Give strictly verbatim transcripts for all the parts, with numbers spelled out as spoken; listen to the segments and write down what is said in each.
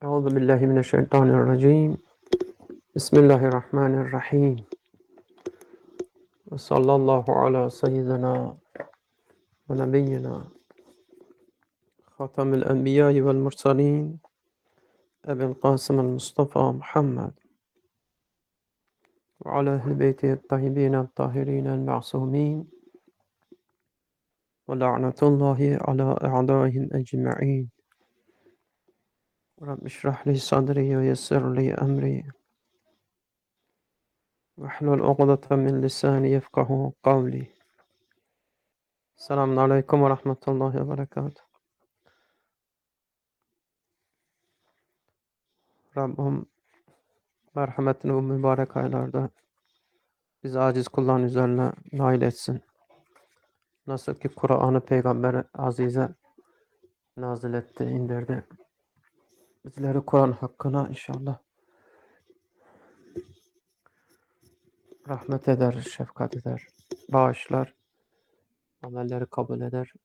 أعوذ بالله من الشيطان الرجيم. بسم الله الرحمن الرحيم. وصلى الله على سيدنا ونبينا خاتم الأنبياء والمرسلين أبي القاسم المصطفى محمد وعلى أهل بيته الطيبين الطاهرين المعصومين ولعنة الله على أعدائهم أجمعين. رب اشرح لي صدري ويسر لي أمري واحلل عقدة من لساني يفقه قولي. السلام عليكم ورحمة الله وبركاته. Rabbim merhametini bu mübarek aylarda bizi aciz kulların üzerine nail etsin. Nasıl ki Kur'an'ı Peygamber Azize nazil etti, indirdi. Bizleri Kur'an hakkına inşallah rahmet eder, şefkat eder, bağışlar, amelleri kabul eder.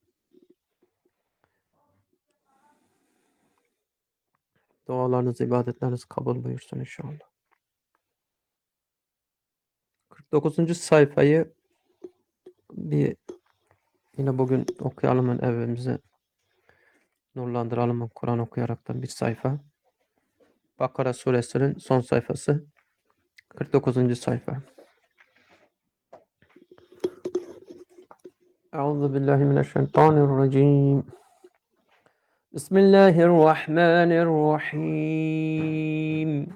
Dualarınız, ibadetleriniz kabul buyursun inşallah. kırk dokuzuncu sayfayı bir yine bugün okuyalım evimizi nurlandıralım Kur'an okuyaraktan bir sayfa. Bakara suresinin son sayfası kırk dokuzuncu sayfa. Euzu billahi mineşşeytanirracim. Bismillahirrahmanirrahim.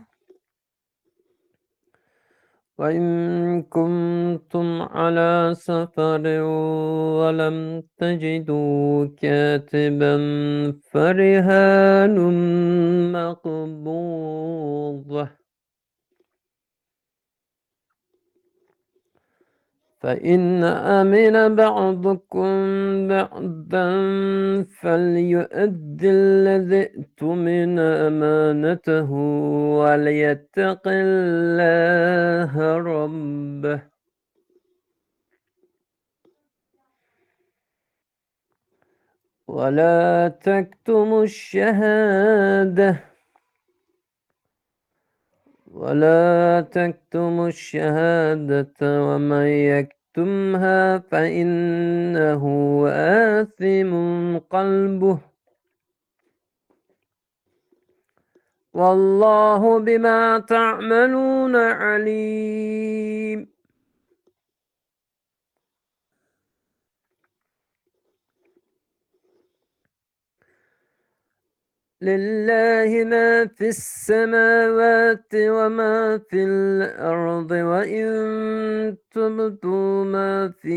وإن كنتم على سفر ولم تجدوا كاتبا فرهان مقبوضة فإن أمن بعضكم بعضا فليؤد الذي اؤتمن أمانته وليتق الله ربه ولا تكتموا الشهادة ولا تكتموا الشهادة ومن يكتمها فإنه آثم قلبه والله بما تعملون عليم. لله ما في السماوات وما في الأرض وإن تبدوا ما في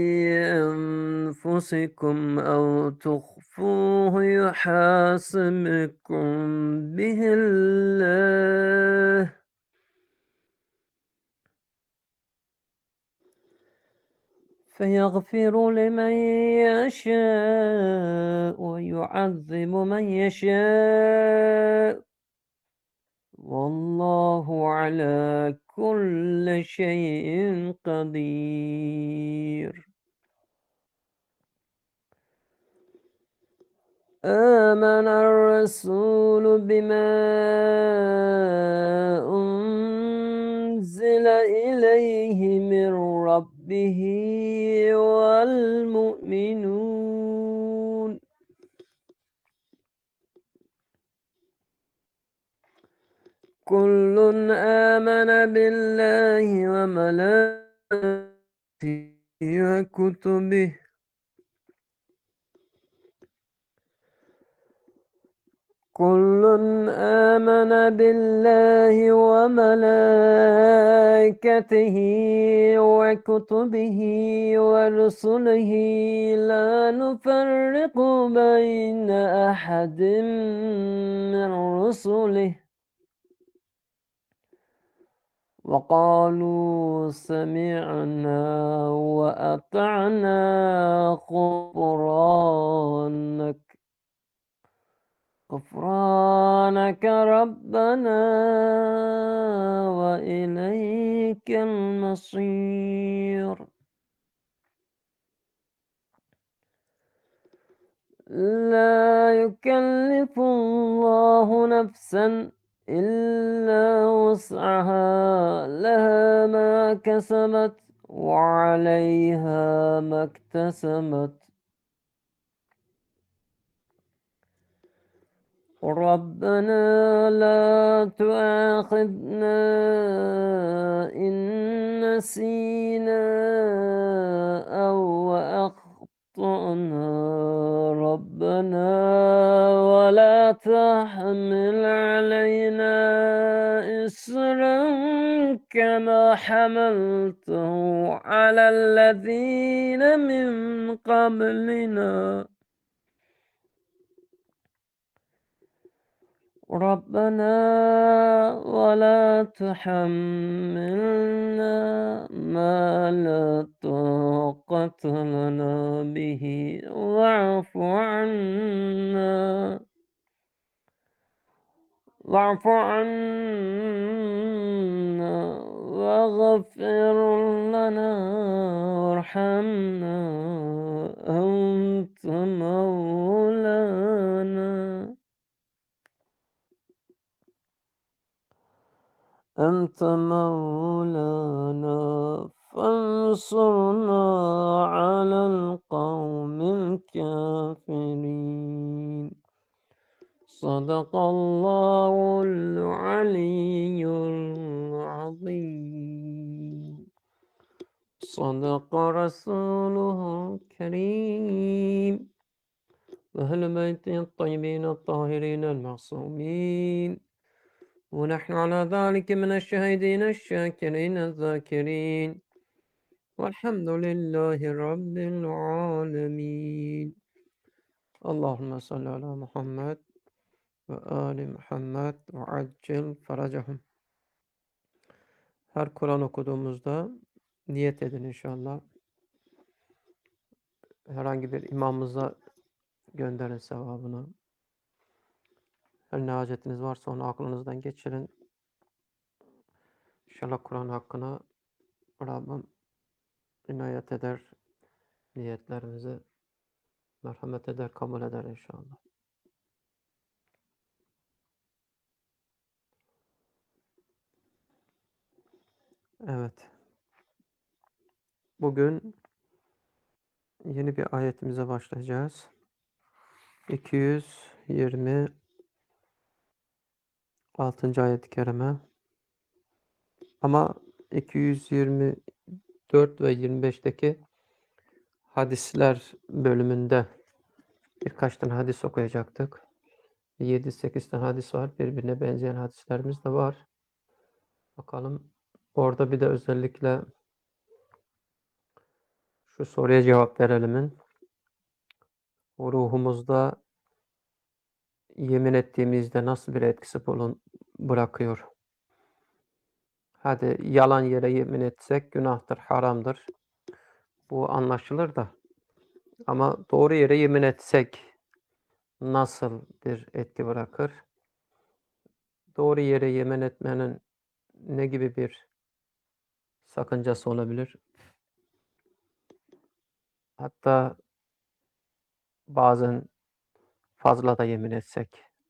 أنفسكم أو تخفوه يحاسبكم به الله فيغفر لمن يشاء ويعذب من يشاء والله على كل شيء قدير. آمن الرسول بما أنزل إليه من ربه والمؤمنون كل آمن بالله وملائكته وكتبه كل آمن بالله وملائكته وكتبه ورسله لا نفرق بين أحد من رسله وقالوا سمعنا وأطعنا غفرانك غفرانك ربنا وإليك المصير. لا يكلف الله نفسا إلا وسعها لها ما كسبت وعليها ما اكتسبت ربنا لا تؤاخذنا إن نسينا أو أخطأنا ربنا ولا تحمل علينا إصرا كما حملته على الذين من قبلنا ربنا ولا تحملنا ما لا طاقة لنا به واعف عنا واعف عنا واغفر لنا وارحمنا أنت مولانا أنت مولانا فانصرنا على القوم الكافرين صدق الله العلي العظيم صدق رسوله الكريم وأهل بيته الطيبين الطاهرين المعصومين ونحن على ذلك من الشاهدين الشاكرين الذاكرين والحمد لله رب العالمين اللهم صل على محمد وآل Muhammed ve accil faracahum. Her Kur'an okuduğumuzda niyet edin inşallah. Herhangi bir imamımıza gönderin sevabını. Her ne hacetiniz varsa onu aklınızdan geçirin. İnşallah Kur'an hakkına Rabbim inayet eder, niyetlerimizi merhamet eder, kabul eder inşallah. Evet. Bugün yeni bir ayetimize başlayacağız. iki yüz yirmi altıncı ayet-i kerime. Ama iki yüz yirmi dört ve yirmi beşteki hadisler bölümünde birkaç tane hadis okuyacaktık. yedi sekiz tane hadis var. Birbirine benzeyen hadislerimiz de var. Bakalım. Orada bir de özellikle şu soruya cevap verelimin. Ruhumuzda yemin ettiğimizde nasıl bir etkisi bulun bırakıyor? Hadi yalan yere yemin etsek günahtır, haramdır. Bu anlaşılır da. Ama doğru yere yemin etsek nasıl bir etki bırakır? Doğru yere yemin etmenin ne gibi bir sakıncası olabilir? Hatta bazen fazla da yemin etsek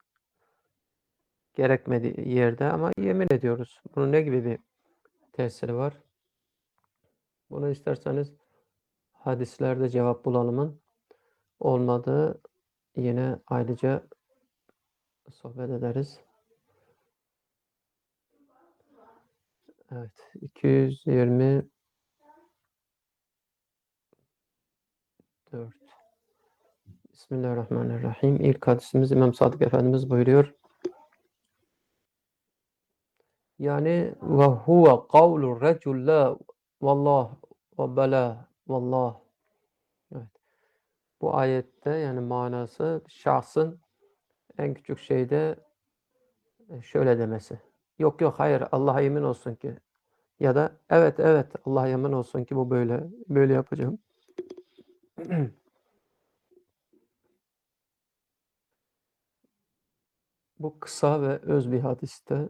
gerekmediği yerde ama yemin ediyoruz. Bunun ne gibi bir tesiri var? Bunu isterseniz hadislerde cevap bulalımın olmadığı yine ayrıca sohbet ederiz. Evet. iki yüz yirmi dört. Bismillahirrahmanirrahim. İlk hadisimiz İmam Sadık Efendimiz buyuruyor. Yani ve huve kavlu recul la vallah ve bela vallah. Evet. Bu ayette yani manası şahsın en küçük şeyde şöyle demesi. Yok yok hayır Allah'a yemin olsun ki ya da evet evet Allah'a yemin olsun ki bu böyle böyle yapacağım. Bu kısa ve öz bir hadiste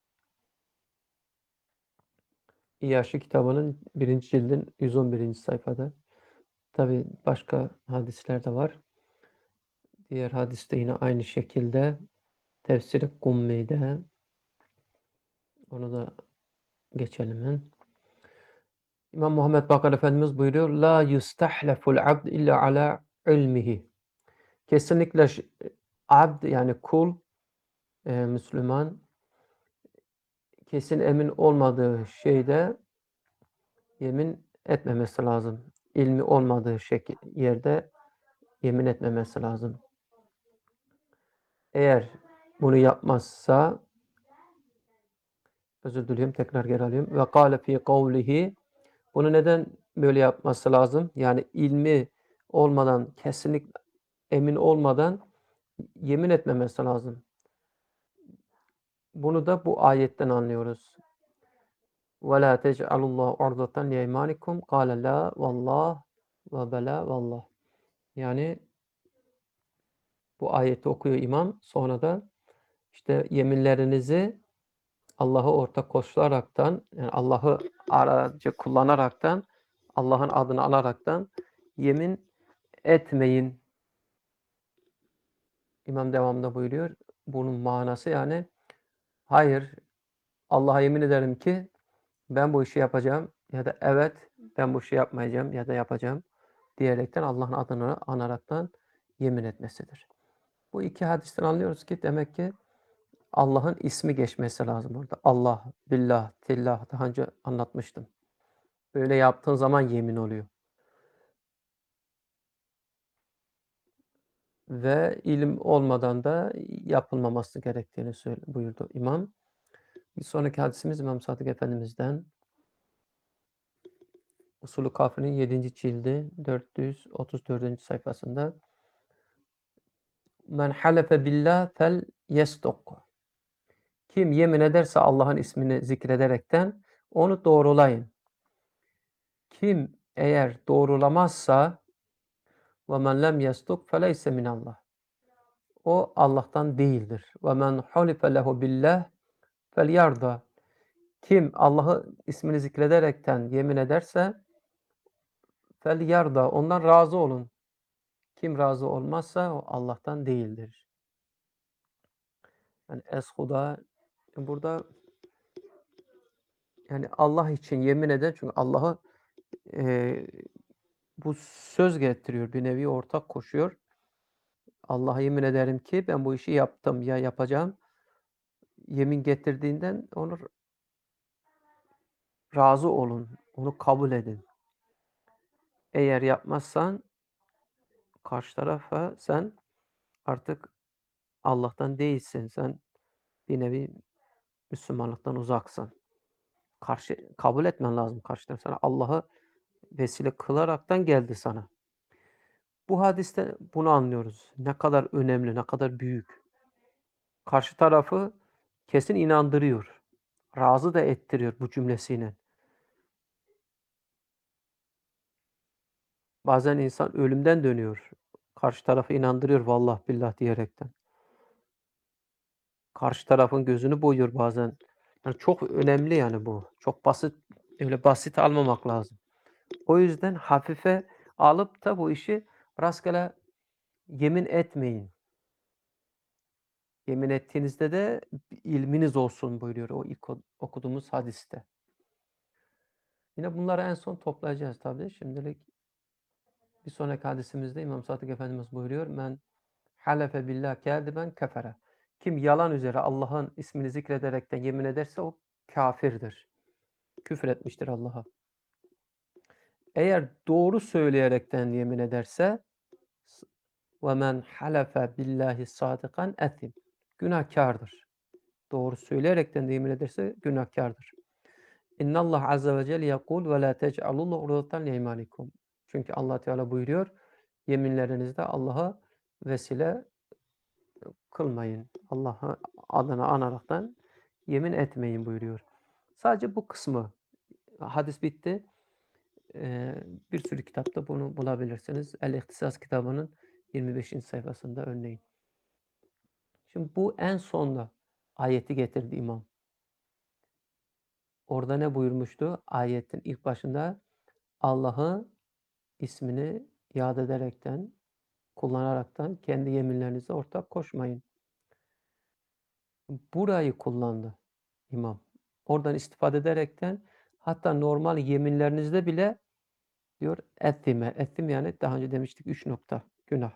İyyaşi kitabının birinci cildin yüz on birinci sayfada. Tabi başka hadisler de var. Diğer hadiste yine aynı şekilde tefsiri Kummi'de. Onu da geçelim hemen. İmam Muhammed Bakır Efendimiz buyuruyor. La yustahleful abd illa ala ilmihi. Kesinlikle ş- abd yani kul, e, Müslüman kesin emin olmadığı şeyde yemin etmemesi lazım. İlmi olmadığı şekil, yerde yemin etmemesi lazım. Eğer bunu yapmazsa özür diliyorum tekrar geri alayım. Ve kâle fî kavlihi bunu neden böyle yapması lazım? Yani ilmi olmadan, kesinlik emin olmadan yemin etmemesi lazım. Bunu da bu ayetten anlıyoruz. وَلَا تَجْعَلُوا اللّٰهُ عُرْضَةً لِيَيْمَانِكُمْ قَالَ لَا وَاللّٰهِ وَبَلَا وَاللّٰهِ. Yani bu ayeti okuyor imam. Sonra da işte yeminlerinizi Allah'a ortak koşularaktan, yani Allah'ı aracı kullanaraktan, Allah'ın adını alaraktan yemin etmeyin. İmam devamında buyuruyor. Bunun manası yani hayır, Allah'a yemin ederim ki ben bu işi yapacağım ya da evet ben bu işi yapmayacağım ya da yapacağım diyerekten Allah'ın adını anaraktan yemin etmesidir. Bu iki hadisten anlıyoruz ki demek ki Allah'ın ismi geçmesi lazım orada. Allah, billah, tillah daha önce anlatmıştım. Böyle yaptığın zaman yemin oluyor. Ve ilim olmadan da yapılmaması gerektiğini söyle, buyurdu imam. Bir sonraki hadisimiz İmam Sadık Efendimiz'den. Usulü Kafi'nin yedinci cildi dört yüz otuz dördüncü sayfasında. Men halefe billah fel yesduk. Kim yemin ederse Allah'ın ismini zikrederekten onu doğrulayın. Kim eğer doğrulamazsa ve men lem yesduk feleyse minallah. O Allah'tan değildir. Ve men halife lehu billah felyarda. Kim Allah'ı ismini zikrederekten yemin ederse felyarda ondan razı olun. Kim razı olmazsa o Allah'tan değildir. Yani eshuda burada yani Allah için yemin eden çünkü Allah'ı e, bu söz getiriyor. Bir nevi ortak koşuyor. Allah'a yemin ederim ki ben bu işi yaptım ya yapacağım. Yemin getirdiğinden onu razı olun. Onu kabul edin. Eğer yapmazsan karşı tarafa sen artık Allah'tan değilsin. Sen bir nevi Müslümanlıktan uzaksın. Karşı kabul etmen lazım karşı taraf. Sana Allah'ı vesile kılaraktan geldi sana. Bu hadiste bunu anlıyoruz. Ne kadar önemli, ne kadar büyük. Karşı tarafı kesin inandırıyor. Razı da ettiriyor bu cümlesiyle. Bazen insan ölümden dönüyor. Karşı tarafı inandırıyor vallah billah diyerekten. Karşı tarafın gözünü boyuyor bazen. Yani çok önemli yani bu. Çok basit, öyle basit almamak lazım. O yüzden hafife alıp da bu işi rastgele yemin etmeyin. Yemin ettiğinizde de ilminiz olsun buyuruyor o ilk okuduğumuz hadiste. Yine bunları en son toplayacağız tabii. Şimdilik bir sonraki hadisimizde İmam Sadık Efendimiz buyuruyor. Men halefe billah kâdiben kefere. Kim yalan üzere Allah'ın ismini zikrederekten yemin ederse o kafirdir. Küfür etmiştir Allah'a. Eğer doğru söyleyerekten yemin ederse ve men halefe billahi sadikan etim. Günahkardır. Doğru söyleyerekten de yemin ederse günahkardır. İnnallah azze ve celle yekul ve la tec'alullah urdatan liymanikum. Çünkü Allah Teala buyuruyor, yeminlerinizde Allah'a vesile kılmayın. Allah'ı adına anaraktan yemin etmeyin buyuruyor. Sadece bu kısmı. Hadis bitti. Ee, bir sürü kitapta bunu bulabilirsiniz. El-İhtisas kitabının yirmi beşinci sayfasında örneğin. Şimdi bu en sonda ayeti getirdi imam. Orada ne buyurmuştu? Ayetin ilk başında Allah'ı ismini yad ederekten kullanaraktan kendi yeminlerinize ortak koşmayın. Burayı kullandı imam. Oradan istifade ederekten hatta normal yeminlerinizde bile diyor ethime. Ethim yani daha önce demiştik üç nokta günah.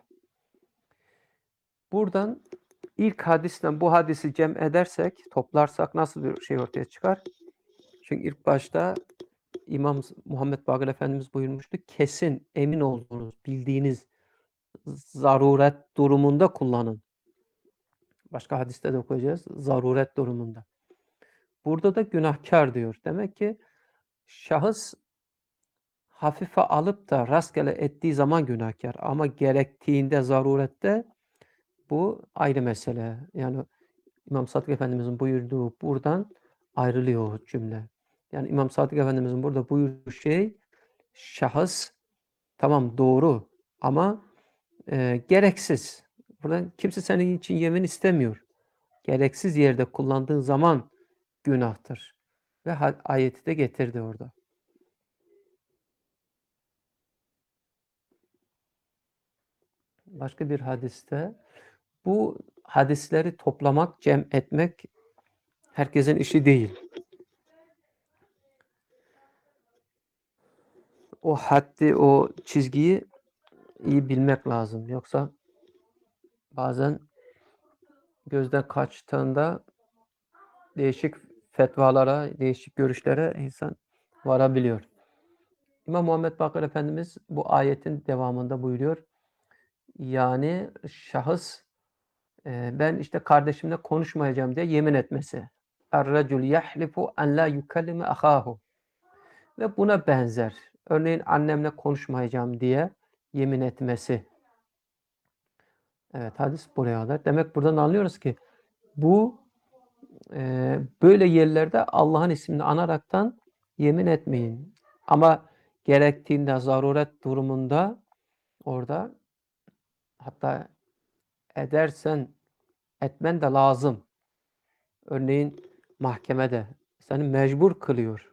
Buradan ilk hadisten bu hadisi cem edersek, toplarsak nasıl bir şey ortaya çıkar? Çünkü ilk başta İmam Muhammed Bakır Efendimiz buyurmuştu. Kesin, emin olduğunuz, bildiğiniz zaruret durumunda kullanın. Başka hadiste de okuyacağız. Zaruret durumunda. Burada da günahkar diyor. Demek ki şahıs hafife alıp da rastgele ettiği zaman günahkar. Ama gerektiğinde, zarurette bu ayrı mesele. Yani İmam Sadık Efendimizin buyurduğu buradan ayrılıyor o cümle. Yani İmam Sadık Efendimizin burada buyurduğu şey şahıs tamam doğru ama e, gereksiz. Buradan kimse senin için yemin istemiyor. Gereksiz yerde kullandığın zaman günahtır. Ve ayeti de getirdi orada. Başka bir hadiste bu hadisleri toplamak, cem etmek herkesin işi değil. O haddi, o çizgiyi iyi bilmek lazım. Yoksa bazen gözden kaçtığında değişik fetvalara, değişik görüşlere insan varabiliyor. İmam Muhammed Bakır Efendimiz bu ayetin devamında buyuruyor. Yani şahıs ben işte kardeşimle konuşmayacağım diye yemin etmesi. Er-recul yahlifu en la yukellime ahahu. Ve buna benzer. Örneğin annemle konuşmayacağım diye yemin etmesi. Evet, hadis buraya kadar. Demek buradan anlıyoruz ki bu e, böyle yerlerde Allah'ın ismini anaraktan yemin etmeyin. Ama gerektiğinde, zaruret durumunda orada hatta edersen etmen de lazım. Örneğin mahkemede seni mecbur kılıyor.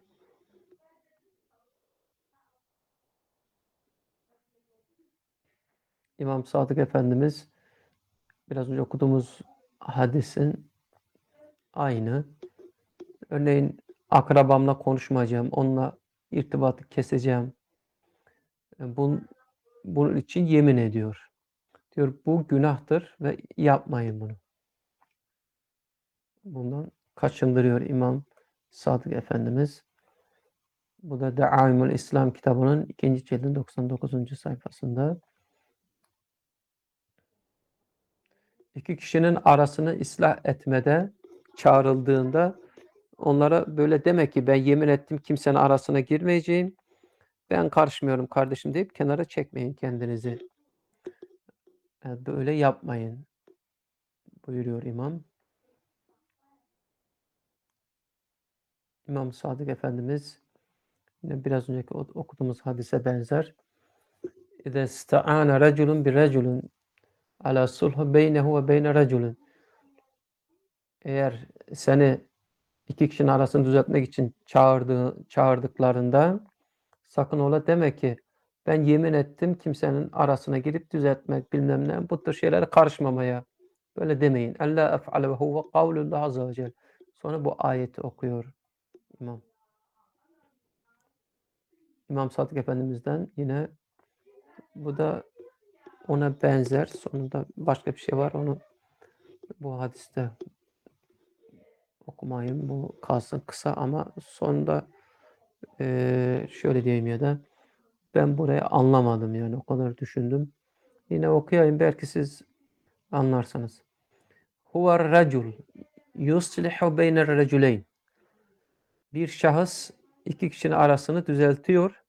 İmam Sadık Efendimiz biraz önce okuduğumuz hadisin aynı. Örneğin akrabamla konuşmayacağım, onunla irtibatı keseceğim. Bunun, bunun için yemin ediyor. Diyor bu günahtır ve yapmayın bunu. Bundan kaçındırıyor İmam Sadık Efendimiz. Bu da Da'aimul İslam kitabının ikinci cildin doksan dokuzuncu sayfasında. İki kişinin arasını ıslah etmede çağrıldığında onlara böyle deme ki ben yemin ettim kimsenin arasına girmeyeceğim. Ben karışmıyorum kardeşim deyip kenara çekmeyin kendinizi. Yani böyle yapmayın buyuruyor imam. İmam Sadık Efendimiz yine biraz önceki okuduğumuz hadise benzer. İze sta'ana reculun bir reculun ala sulhu beynehu ve beyne reculun. Eğer seni iki kişinin arasını düzeltmek için çağırdığı, çağırdıklarında sakın ola deme ki ben yemin ettim kimsenin arasına girip düzeltmek bilmem ne bu tür şeylere karışmamaya. Böyle demeyin. Ella ef'ale ve huve kavlullah azze ve celle. Sonra bu ayeti okuyor imam. İmam Sadık Efendimiz'den yine bu da ona benzer. Sonunda başka bir şey var. Onu bu hadiste okumayayım. Bu kalsın kısa ama sonunda e, şöyle diyeyim ya da ben burayı anlamadım yani o kadar düşündüm. Yine okuyayım belki siz anlarsanız. Huve racul yuslihu beyne raculeyn. Bir şahıs iki kişinin arasını düzeltiyor.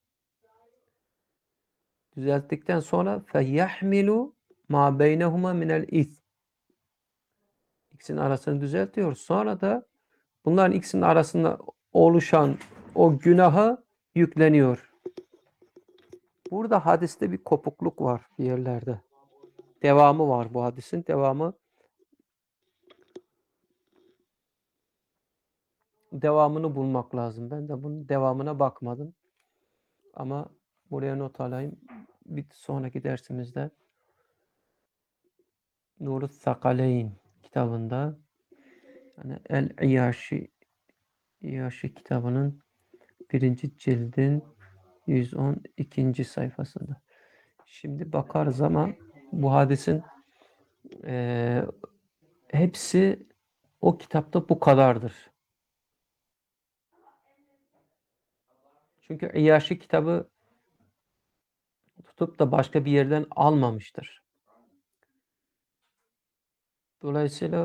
Düzelttikten sonra feyahmilu ma beynehuma minel ith. İkisinin arasını düzeltiyor. Sonra da bunların ikisinin arasında oluşan o günaha yükleniyor. Burada hadiste bir kopukluk var bir yerlerde. Devamı var bu hadisin. Devamı devamını bulmak lazım. Ben de bunun devamına bakmadım. Ama buraya not alayım. Bir sonraki dersimizde Nurus Sakaleyn kitabında yani El-İyaşi İyaşi kitabının birinci cildin yüz on ikinci sayfasında. Şimdi bakarız ama bu hadisin e, hepsi o kitapta bu kadardır. Çünkü İyaşi kitabı tutup da başka bir yerden almamıştır. Dolayısıyla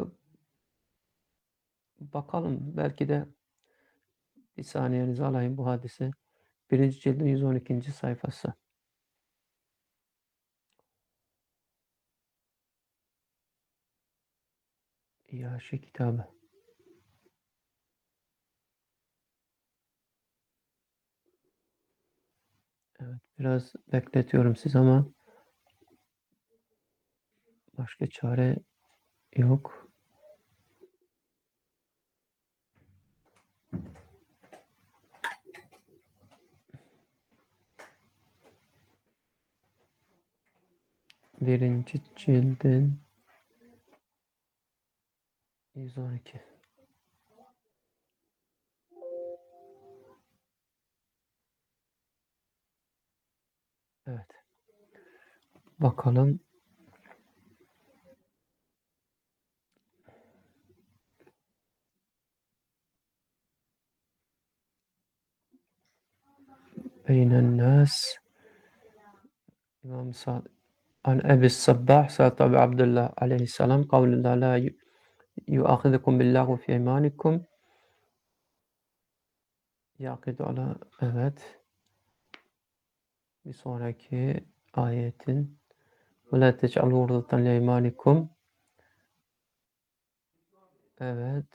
bakalım belki de bir saniyenizi alayım bu hadise. Birinci cildin yüz on ikinci sayfası. İyaşi kitabı. Evet, biraz bekletiyorum siz ama başka çare yok. Birinci cildin yüz on iki. Evet. Bakalım. Beynen nas İmam Sa'd an Ebi Sabbah Sa'd Abi Abdullah aleyhisselam kavlullah la yuahidukum billahu fi imanikum yakidu ala evet bir sonraki ayetin ve la tec'alu urdatan li imanikum evet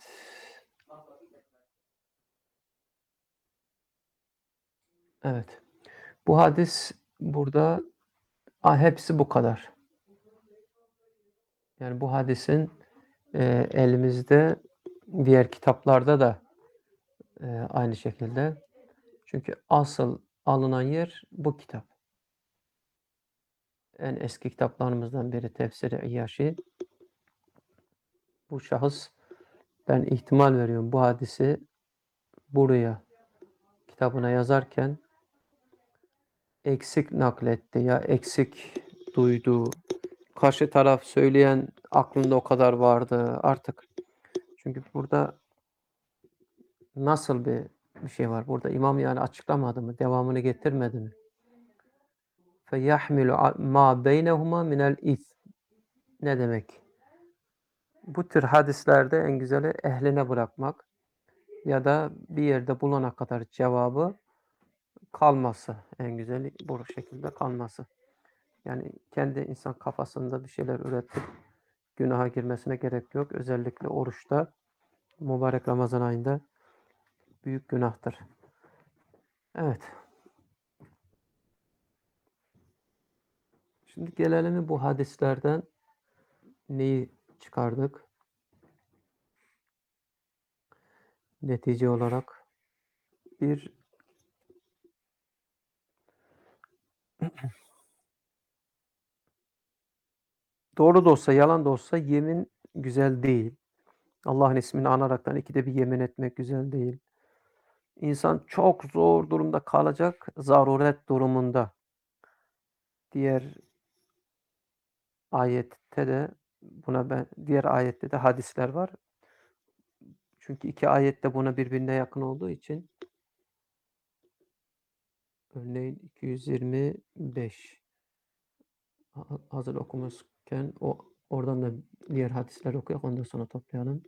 evet bu hadis burada ah, hepsi bu kadar. Yani bu hadisin e, elimizde diğer kitaplarda da e, aynı şekilde. Çünkü asıl alınan yer bu kitap. En eski kitaplarımızdan biri Tefsir-i İyyaşi. Bu şahıs ben ihtimal veriyorum bu hadisi buraya kitabına yazarken eksik nakletti ya eksik duydu. Karşı taraf söyleyen aklında o kadar vardı artık. Çünkü burada nasıl bir bir şey var? Burada imam yani açıklamadı mı? Devamını getirmedi mi? فَيَحْمِلُ مَا بَيْنَهُمَا مِنَ الْاِثْمِ Ne demek? Bu tür hadislerde en güzeli ehline bırakmak ya da bir yerde bulana kadar cevabı kalması. En güzeli bu şekilde kalması. Yani kendi insan kafasında bir şeyler üretip günaha girmesine gerek yok. Özellikle oruçta, mübarek Ramazan ayında büyük günahtır. Evet. Şimdi gelelim bu hadislerden neyi çıkardık? Netice olarak bir doğru da olsa yalan da olsa yemin güzel değil. Allah'ın ismini anaraktan ikide bir yemin etmek güzel değil. İnsan çok zor durumda kalacak, zaruret durumunda. Diğer ayette de buna ben diğer ayette de hadisler var. Çünkü iki ayet de buna birbirine yakın olduğu için örneğin iki yüz yirmi beş hazır okumuşken o oradan da diğer hadisler okuyalım ondan sonra toplayalım.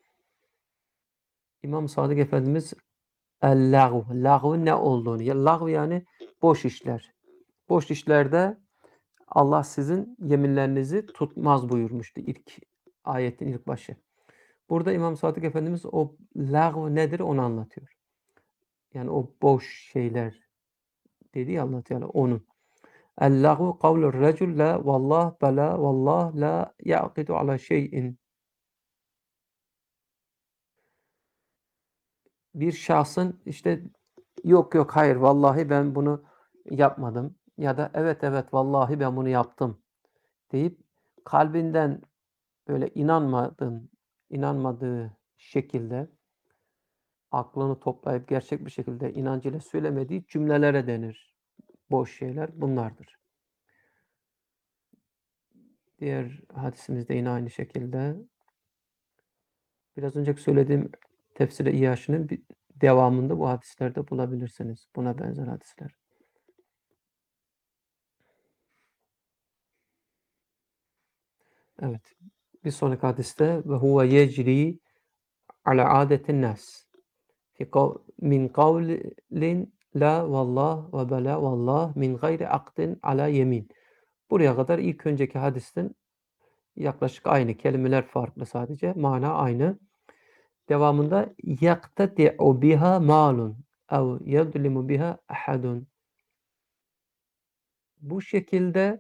İmam Sadık Efendimiz el-lagv, lagvın ne olduğunu, ya lagv yani boş işler. Boş işlerde Allah sizin yeminlerinizi tutmaz buyurmuştu ilk ayetin ilk başı. Burada İmam Sadık Efendimiz o lagv nedir onu anlatıyor. Yani o boş şeyler dedi ya Allah Teala onun. El-lagvu kavlur recul la vallah bela vallah la ya'kidu ala şeyin. Bir şahsın işte yok yok hayır vallahi ben bunu yapmadım ya da evet evet vallahi ben bunu yaptım deyip kalbinden böyle inanmadığın, inanmadığı şekilde aklını toplayıp gerçek bir şekilde inancıyla söylemediği cümlelere denir. Boş şeyler bunlardır. Diğer hadisimizde yine aynı şekilde biraz önceki söylediğim tefsir-i İyâşı'nın bir devamında bu hadislerde bulabilirsiniz. Buna benzer hadisler. Evet. Bir sonraki hadiste ve huve yecri ala adetin nas. Fi kav min kavlin la vallah ve bela vallah min gayri akdin ala yemin. Buraya kadar ilk önceki hadisten yaklaşık aynı. Kelimeler farklı sadece. Mana aynı. Devamında yaktati'u biha malun ev yedlimu biha ahadun. Bu şekilde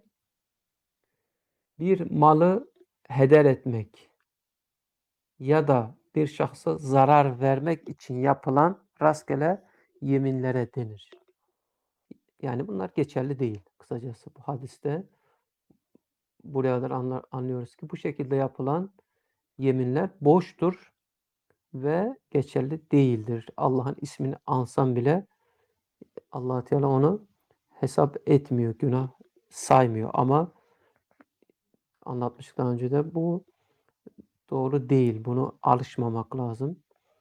bir malı heder etmek ya da bir şahsa zarar vermek için yapılan rastgele yeminlere denir. Yani bunlar geçerli değil. Kısacası bu hadiste buraya kadar anla- anlıyoruz ki bu şekilde yapılan yeminler boştur ve geçerli değildir. Allah'ın ismini ansam bile Allah Teala onu hesap etmiyor, günah saymıyor. Ama anlatmıştık daha önce de bu doğru değil. Bunu alışmamak lazım.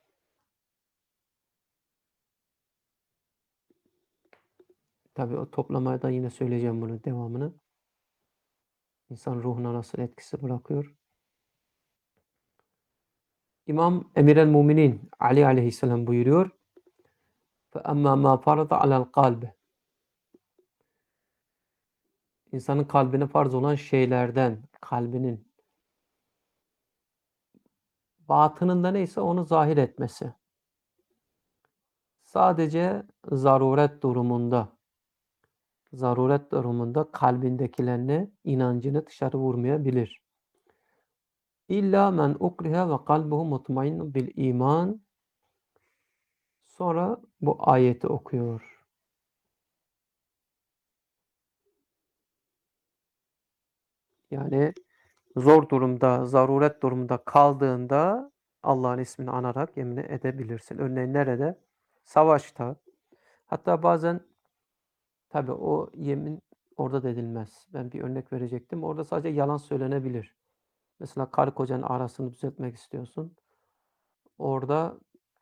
Tabii o toplamaya da yine söyleyeceğim bunun devamını. İnsan ruhuna nasıl etkisi bırakıyor. İmam Emir el Muminin Ali aleyhisselam buyuruyor. فَأَمَّا مَا فَرَضَ عَلَى الْقَلْبِ İnsanın kalbine farz olan şeylerden, kalbinin batınında neyse onu zahir etmesi. Sadece zaruret durumunda, zaruret durumunda kalbindekilerini, inancını dışarı vurmayabilir. İlla men ukriha ve kalbuhu mutmainnun bil iman. Sonra bu ayeti okuyor. Yani zor durumda, zaruret durumunda kaldığında Allah'ın ismini anarak yemin edebilirsin. Örneğin nerede? Savaşta. Hatta bazen tabii o yemin orada da edilmez. Ben bir örnek verecektim. Orada sadece yalan söylenebilir. Mesela karı kocanın arasını düzeltmek istiyorsun. Orada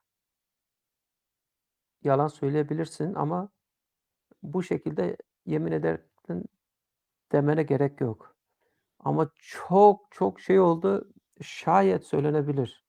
yalan söyleyebilirsin ama bu şekilde yemin edersin demene gerek yok. Ama çok çok şey oldu, şayet söylenebilir.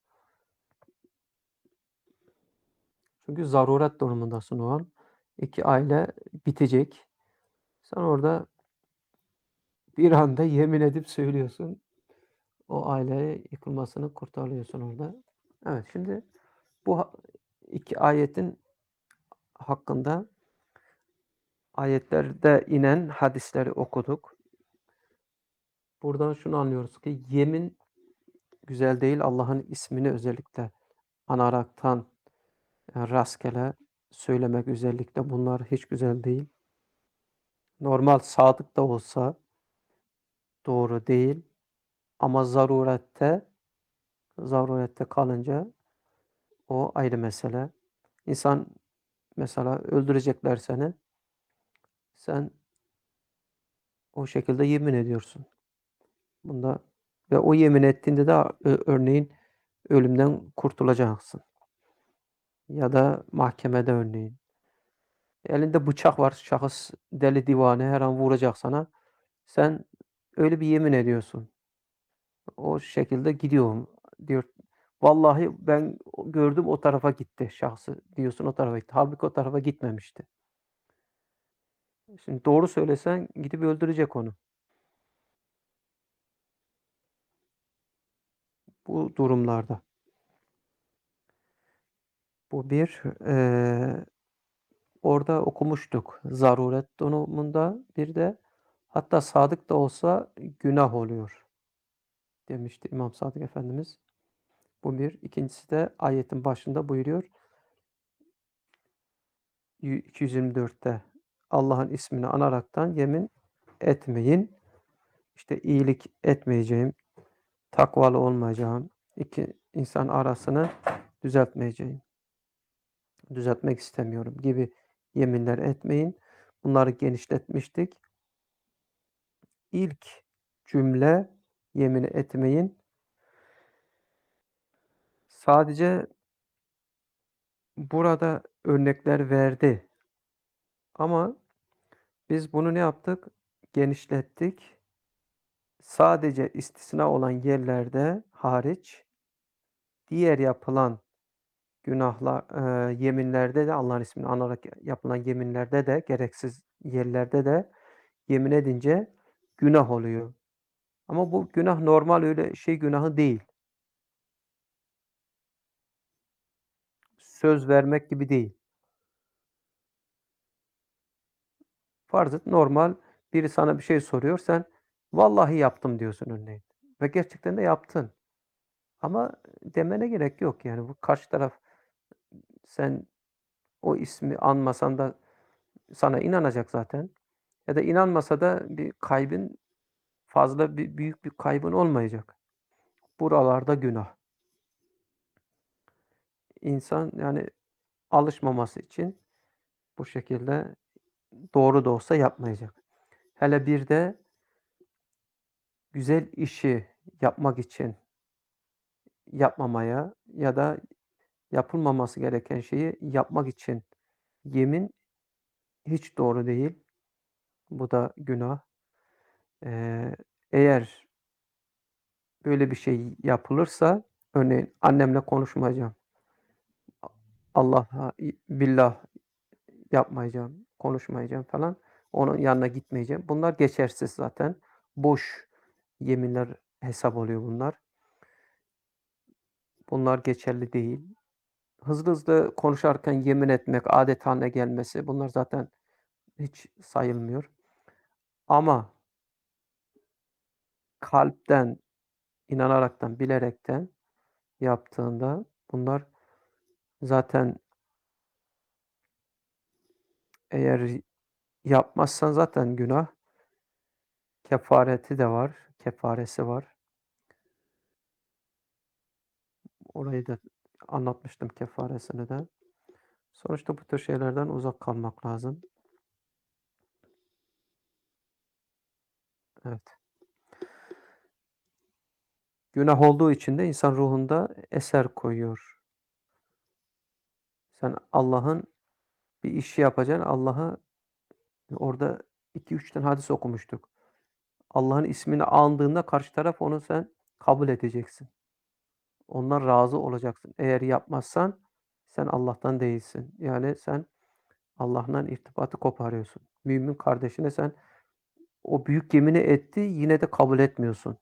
Çünkü zaruret durumundasın o an. İki aile bitecek. Sen orada bir anda yemin edip söylüyorsun. O aileyi yıkılmasını kurtarıyorsun orada. Evet, şimdi bu iki ayetin hakkında ayetlerde inen hadisleri okuduk. Buradan şunu anlıyoruz ki yemin güzel değil. Allah'ın ismini özellikle anaraktan yani rastgele söylemek özellikle bunlar hiç güzel değil. Normal sadık da olsa doğru değil. Ama zarurette zarurette kalınca o ayrı mesele. İnsan mesela öldürecekler seni. Sen o şekilde yemin ediyorsun. Bunda ve o yemin ettiğinde de örneğin ölümden kurtulacaksın. Ya da mahkemede örneğin. Elinde bıçak var. Şahıs deli divane her an vuracak sana. Sen öyle bir yemin ediyorsun. O şekilde gidiyor. Diyor vallahi ben gördüm o tarafa gitti şahsı diyorsun o tarafa gitti. Halbuki o tarafa gitmemişti. Şimdi doğru söylesen gidip öldürecek onu. Bu durumlarda. Bu bir. Eee, orada okumuştuk. Zaruret durumunda bir de hatta sadık da olsa günah oluyor demişti İmam Sadık Efendimiz. Bu bir. İkincisi de ayetin başında buyuruyor. iki yüz yirmi dörtte Allah'ın ismini anaraktan yemin etmeyin. İşte iyilik etmeyeceğim, takvalı olmayacağım, iki insan arasını düzeltmeyeceğim, düzeltmek istemiyorum gibi yeminler etmeyin. Bunları genişletmiştik. İlk cümle yemin etmeyin. Sadece burada örnekler verdi. Ama biz bunu ne yaptık? Genişlettik. Sadece istisna olan yerlerde hariç diğer yapılan günahlar, eee, yeminlerde de Allah'ın ismini anarak yapılan yeminlerde de gereksiz yerlerde de yemin edince günah oluyor. Ama bu günah normal öyle şey günahı değil. Söz vermek gibi değil. Farz et normal biri sana bir şey soruyor, sen vallahi yaptım diyorsun örneğin ve gerçekten de yaptın. Ama demene gerek yok yani bu karşı taraf sen o ismi anmasan da sana inanacak zaten ya da inanmasa da bir kaybın fazla bir büyük bir kaybın olmayacak. Buralarda günah. İnsan yani alışmaması için bu şekilde doğru da olsa yapmayacak. Hele bir de güzel işi yapmak için yapmamaya ya da yapılmaması gereken şeyi yapmak için yemin hiç doğru değil. Bu da günah. Eee, eğer böyle bir şey yapılırsa örneğin annemle konuşmayacağım. A Allah'a i billah yapmayacağım, konuşmayacağım falan. Onun yanına gitmeyeceğim. Bunlar geçersiz zaten. Boş yeminler hesap oluyor bunlar. Bunlar geçerli değil. Hızlı hızlı konuşarken yemin etmek, âdet hâline gelmesi bunlar zaten hiç sayılmıyor. Ama kalpten, inanaraktan, bilerekten yaptığında bunlar zaten eğer yapmazsan zaten günah, kefareti de var, kefaresi var. Orayı da anlatmıştım kefaresini de. Sonuçta bu tür şeylerden uzak kalmak lazım. Evet. Günah olduğu için de insan ruhunda eser koyuyor. Sen Allah'ın bir işi yapacaksın. Allah'ı orada iki üç tane hadis okumuştuk. Allah'ın ismini andığında karşı taraf onu sen kabul edeceksin. Ondan razı olacaksın. Eğer yapmazsan sen Allah'tan değilsin. Yani sen Allah'la irtibatı koparıyorsun. Mümin kardeşine sen o büyük yemini etti, yine de kabul etmiyorsun.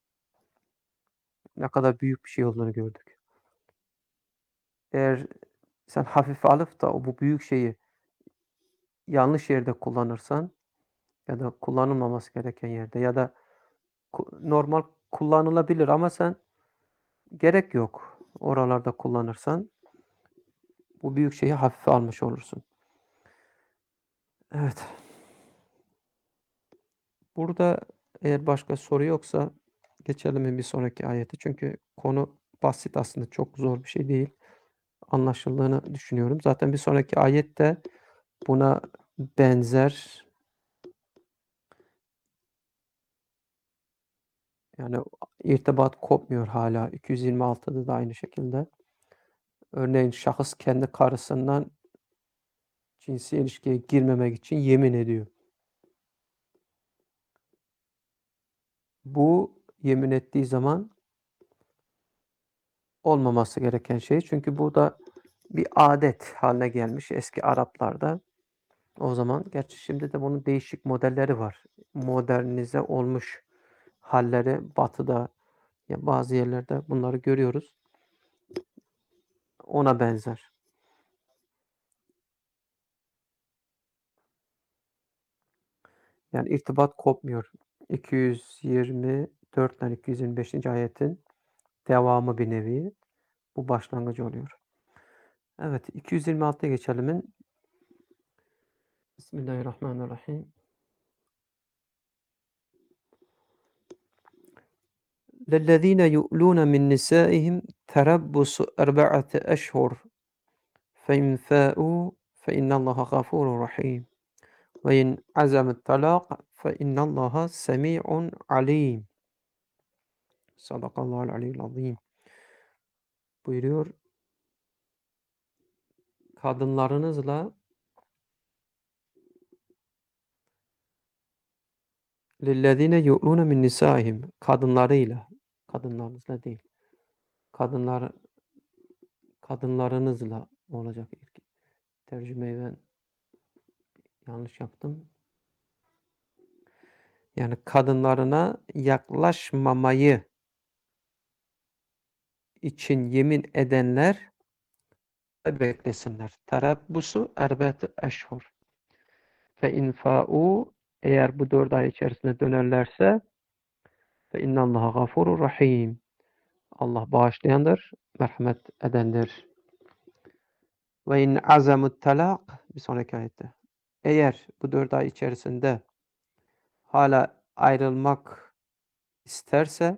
Ne kadar büyük bir şey olduğunu gördük. Eğer sen hafife alıp da o bu büyük şeyi yanlış yerde kullanırsan ya da kullanılmaması gereken yerde ya da ku normal kullanılabilir ama sen gerek yok oralarda kullanırsan bu büyük şeyi hafife almış olursun. Evet. Burada eğer başka soru yoksa geçelim mi bir sonraki ayete. Çünkü konu basit aslında çok zor bir şey değil. Anlaşıldığını düşünüyorum. Zaten bir sonraki ayet de buna benzer. Yani irtibat kopmuyor hala. iki yüz yirmi altıda da aynı şekilde. Örneğin şahıs kendi karısından cinsi ilişkiye girmemek için yemin ediyor. Bu yemin ettiği zaman olmaması gereken şey. Çünkü bu da bir adet haline gelmiş eski Araplarda. O zaman gerçi şimdi de bunun değişik modelleri var. Modernize olmuş halleri Batı'da ya bazı yerlerde bunları görüyoruz. Ona benzer. Yani irtibat kopmuyor. iki yüz yirmi dörtten iki yüz yirmi beşinci ayetin devamı bir nevi. Bu başlangıcı oluyor. Evet, iki yüz yirmi altıya geçelim. Bismillahirrahmanirrahim. لَلَّذ۪ينَ يُؤْلُونَ مِنْ نِسَائِهِمْ تَرَبُّصُ اَرْبَعَةِ اَشْهُرٍ فَاِنْ فَاءُوا فَاِنَّ اللّٰهَ غَفُورٌ رَحِيمٌ وَاِنْ عَزَمُ الطَّلَاقَ فَاِنَّ اللّٰهَ سَمِيعٌ عَلِيمٌ. Sadakallahu aliyyil azim. Buyuruyor, kadınlarınızla lillezine yu'lune min nisaihim, kadınlarıyla, kadınlarınızla değil, kadınlar kadınlarınızla olacak. İlk tercümeyi ben yanlış yaptım. Yani kadınlarına yaklaşmamayı için yemin edenler beklesinler. Terabbusu erbet eşhur. Fe infa'u, eğer bu dört ay içerisinde dönerlerse fe innallaha gafurur rahim. Allah bağışlayandır, merhamet edendir. Ve in azamut talak, bir sonraki ayette. Eğer bu dört ay içerisinde hala ayrılmak isterse,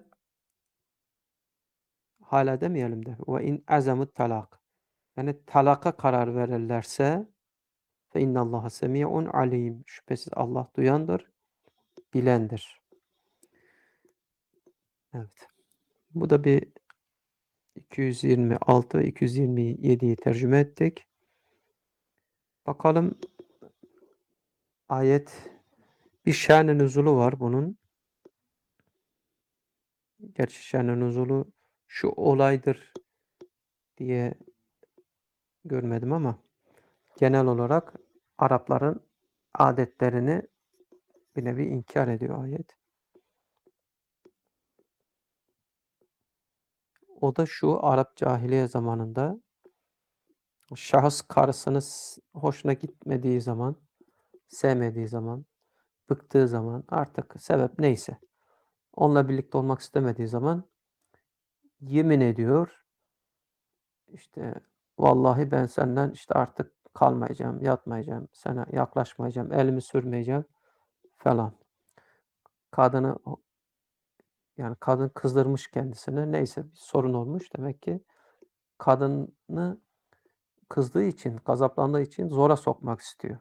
hala demeyelim de, ve in azamut talak, yani talaka karar verirlerse fe innallaha semi'un alim. Şüphesiz Allah duyandır, bilendir. Evet. Bu da bir iki yüz yirmi altı ve iki yüz yirmi yediyi tercüme ettik. Bakalım, ayet bir şan-ı nüzulu var bunun. Gerçi şan-ı nüzulu şu olaydır diye görmedim ama genel olarak Arapların adetlerini bir nevi inkar ediyor ayet. O da şu: Arap cahiliye zamanında şahıs karısını hoşuna gitmediği zaman, sevmediği zaman, bıktığı zaman, artık sebep neyse, onunla birlikte olmak istemediği zaman yemin ediyor. İşte vallahi ben senden işte artık kalmayacağım, yatmayacağım, sana yaklaşmayacağım, elimi sürmeyeceğim falan. Kadını, yani kadın kızdırmış kendisine, neyse bir sorun olmuş. Demek ki kadını kızdığı için, gazaplandığı için zora sokmak istiyor.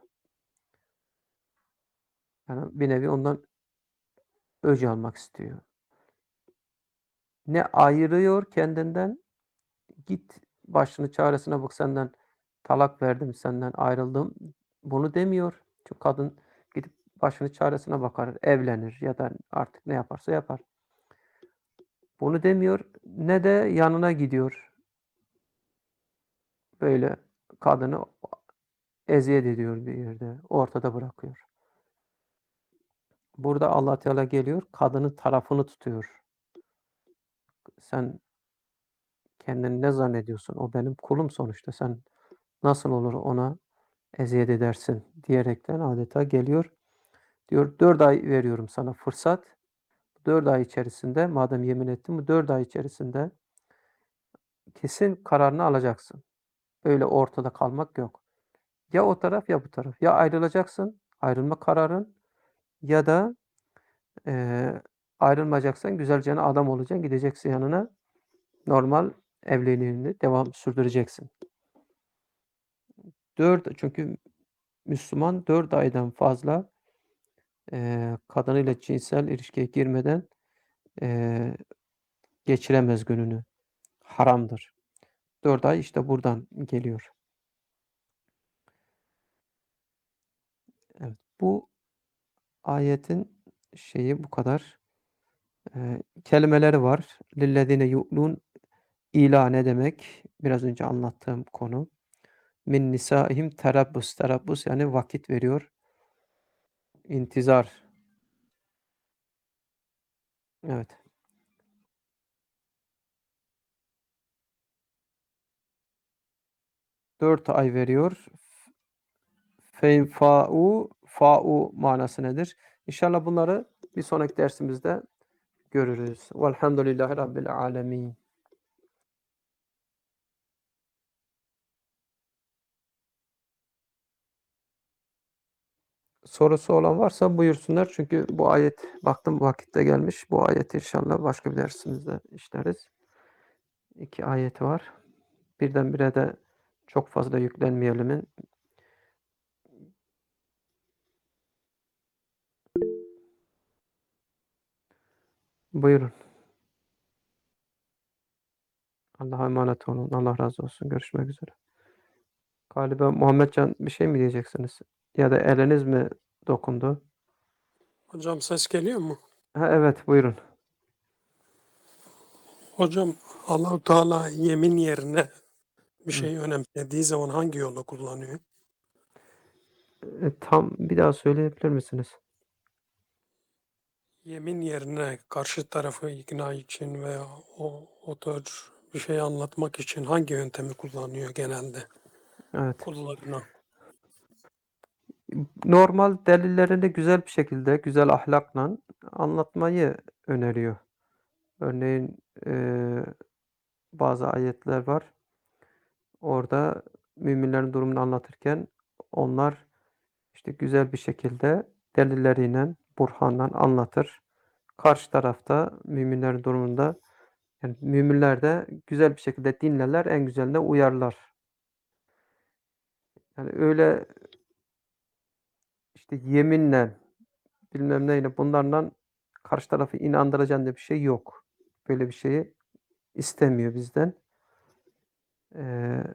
Yani bir nevi ondan öc almak istiyor. Ne ayırıyor kendinden, git başını çaresine bak, senden talak verdim, senden ayrıldım. Bunu demiyor. Çünkü kadın gidip başını çaresine bakar, evlenir ya da artık ne yaparsa yapar. Bunu demiyor, ne de yanına gidiyor. Böyle kadını eziyet ediyor bir yerde, ortada bırakıyor. Burada Allah Teala geliyor, kadının tarafını tutuyor. Sen kendini ne zannediyorsun? O benim kulum sonuçta. Sen nasıl olur ona eziyet edersin diyerekten adeta geliyor. Diyor, dört ay veriyorum sana fırsat. Dört ay içerisinde, madem yemin ettin, bu dört ay içerisinde kesin kararını alacaksın. Öyle ortada kalmak yok. Ya o taraf ya bu taraf. Ya ayrılacaksın, ayrılma kararın, ya da eee ayrılmayacaksan güzelce adam olacaksın, gideceksin yanına, normal evliliğini devam sürdüreceksin. Dört, çünkü Müslüman dört aydan fazla eee kadınıyla cinsel ilişkiye girmeden eee geçiremez gününü. Haramdır. Dört ay işte buradan geliyor. Evet. Bu ayetin şeyi bu kadar. Eee, kelimeleri var. Lillezine yu'lun, ila ne demek? Biraz önce anlattığım konu. Min nisaihim terabbus. Terabbus yani vakit veriyor. İntizar. Evet. Dört ay veriyor. Fenfa'u, fa'u manası nedir? İnşallah bunları bir sonraki dersimizde görürüz. Velhamdülillahi Rabbil alemin. sorusu olan varsa buyursunlar. Çünkü bu ayet baktım vakitte gelmiş. Bu ayeti inşallah başka bir dersimizde işleriz. İki ayeti var. Birdenbire de çok fazla yüklenmeyelim. Buyurun. Allah'a emanet olun. Allah razı olsun. Görüşmek üzere. Galiba Muhammedcan bir şey mi diyeceksiniz? Ya da eliniz mi dokundu? Hocam ses geliyor mu? Ha, evet buyurun. Hocam Allahu Teala yemin yerine bir Hı. şey önemsediği zaman hangi yolu kullanıyor? E, tam bir daha söyleyebilir misiniz? Yemin yerine karşı tarafı ikna için veya o, o tür bir şey anlatmak için hangi yöntemi kullanıyor genelde Evet. kullarına? Normal delillerini güzel bir şekilde, güzel ahlakla anlatmayı öneriyor. Örneğin eee, bazı ayetler var. Orada müminlerin durumunu anlatırken onlar işte güzel bir şekilde delilleriyle, burhanla anlatır. Karşı tarafta müminlerin durumunda yani müminler de güzel bir şekilde dinlerler, en güzeline uyarlar. Yani öyle işte yeminle bilmem neyle bunlarla karşı tarafı inandıracaksın diye bir şey yok. Böyle bir şeyi istemiyor bizden. Eee,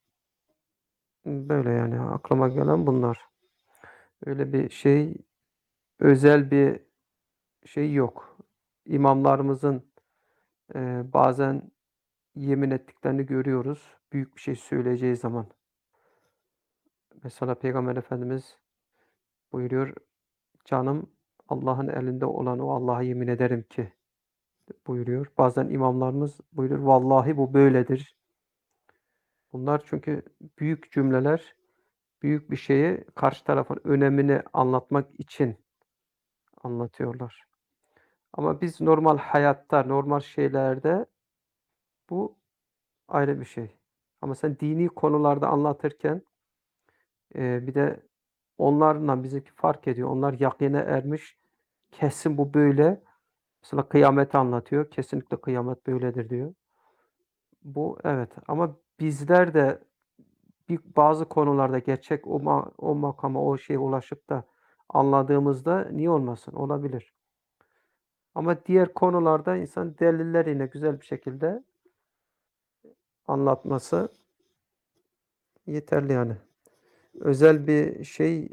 böyle yani aklıma gelen bunlar. Öyle bir şey, özel bir şey yok. İmamlarımızın eee, bazen yemin ettiklerini görüyoruz. Büyük bir şey söyleyeceği zaman. Mesela Peygamber Efendimiz buyuruyor, canım Allah'ın elinde olan o Allah'a yemin ederim ki buyuruyor. Bazen imamlarımız buyuruyor, vallahi bu böyledir. Bunlar çünkü büyük cümleler, büyük bir şeyi karşı tarafın önemini anlatmak için anlatıyorlar. Ama biz normal hayatta, normal şeylerde bu ayrı bir şey. Ama sen dini konularda anlatırken eee, bir de onlarla bizimki fark ediyor. Onlar yakine ermiş. Kesin bu böyle. Mesela kıyameti anlatıyor. Kesinlikle kıyamet böyledir diyor. Bu evet ama bizler de bir bazı konularda gerçek o ma o makama, o şeye ulaşıp da anladığımızda niye olmasın? Olabilir. Ama diğer konularda insan delilleriyle güzel bir şekilde anlatması yeterli yani. Özel bir şey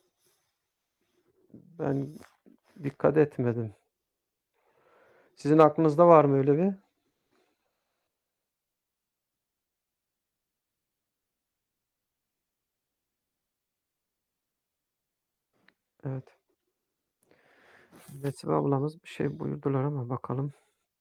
ben dikkat etmedim. Sizin aklınızda var mı öyle bir? Evet. Nesibe ablamız bir şey buyurdular ama bakalım.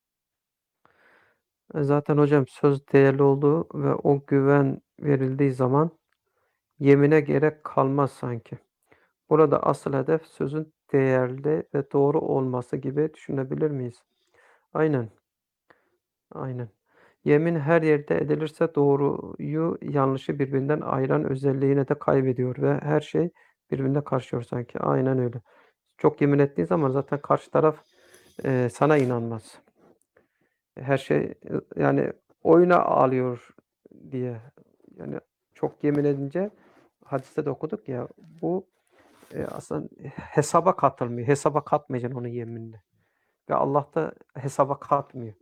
E, zaten hocam söz değerli olduğu ve o güven verildiği zaman yemine gerek kalmaz sanki. Burada asıl hedef sözün değerli ve doğru olması gibi düşünebilir miyiz? Aynen, aynen. Yemin her yerde edilirse doğruyu yanlışı birbirinden ayıran özelliğini de kaybediyor ve her şey birbirine karışıyor sanki. Aynen öyle. Çok yemin ettiğin zaman zaten karşı taraf eee, sana inanmaz. Her şey ı yani oyuna alıyor diye. Yani çok yemin edince hadiste de okuduk ya bu Eee, aslında hesaba katılmıyor. Hesaba katmayacaksın onun yeminini ve Allah da hesaba katmıyor.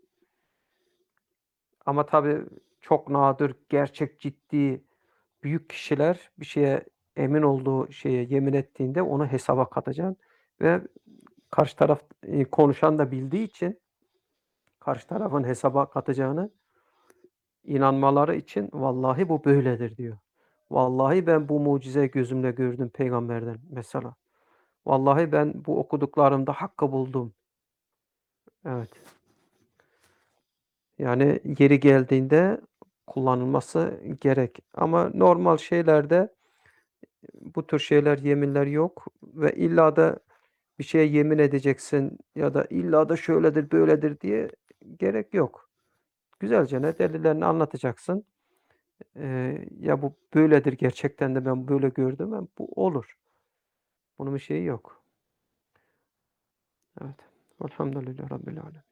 Ama tabii çok nadir, gerçek, ciddi, büyük kişiler bir şeye emin olduğu şeye yemin ettiğinde onu hesaba katacaksın ve karşı taraf, eee, konuşan da bildiği için karşı tarafın hesaba katacağını inanmaları için "Vallahi bu böyledir." diyor. "Vallahi ben bu mucizeyi gözümle gördüm peygamberden." mesela. "Vallahi ben bu okuduklarımda hakkı buldum." Evet. Yani yeri geldiğinde kullanılması gerek. Ama normal şeylerde bu tür şeyler, yeminler yok ve illa da bir şeye yemin edeceksin ya da illa da şöyledir, böyledir diye gerek yok. Güzelce ne delillerini anlatacaksın. Eee, ya bu böyledir gerçekten de ben böyle gördüm. Hem bu olur. Bunun bir şeyi yok. Evet. Velhamdülillahi Rabbil alemin.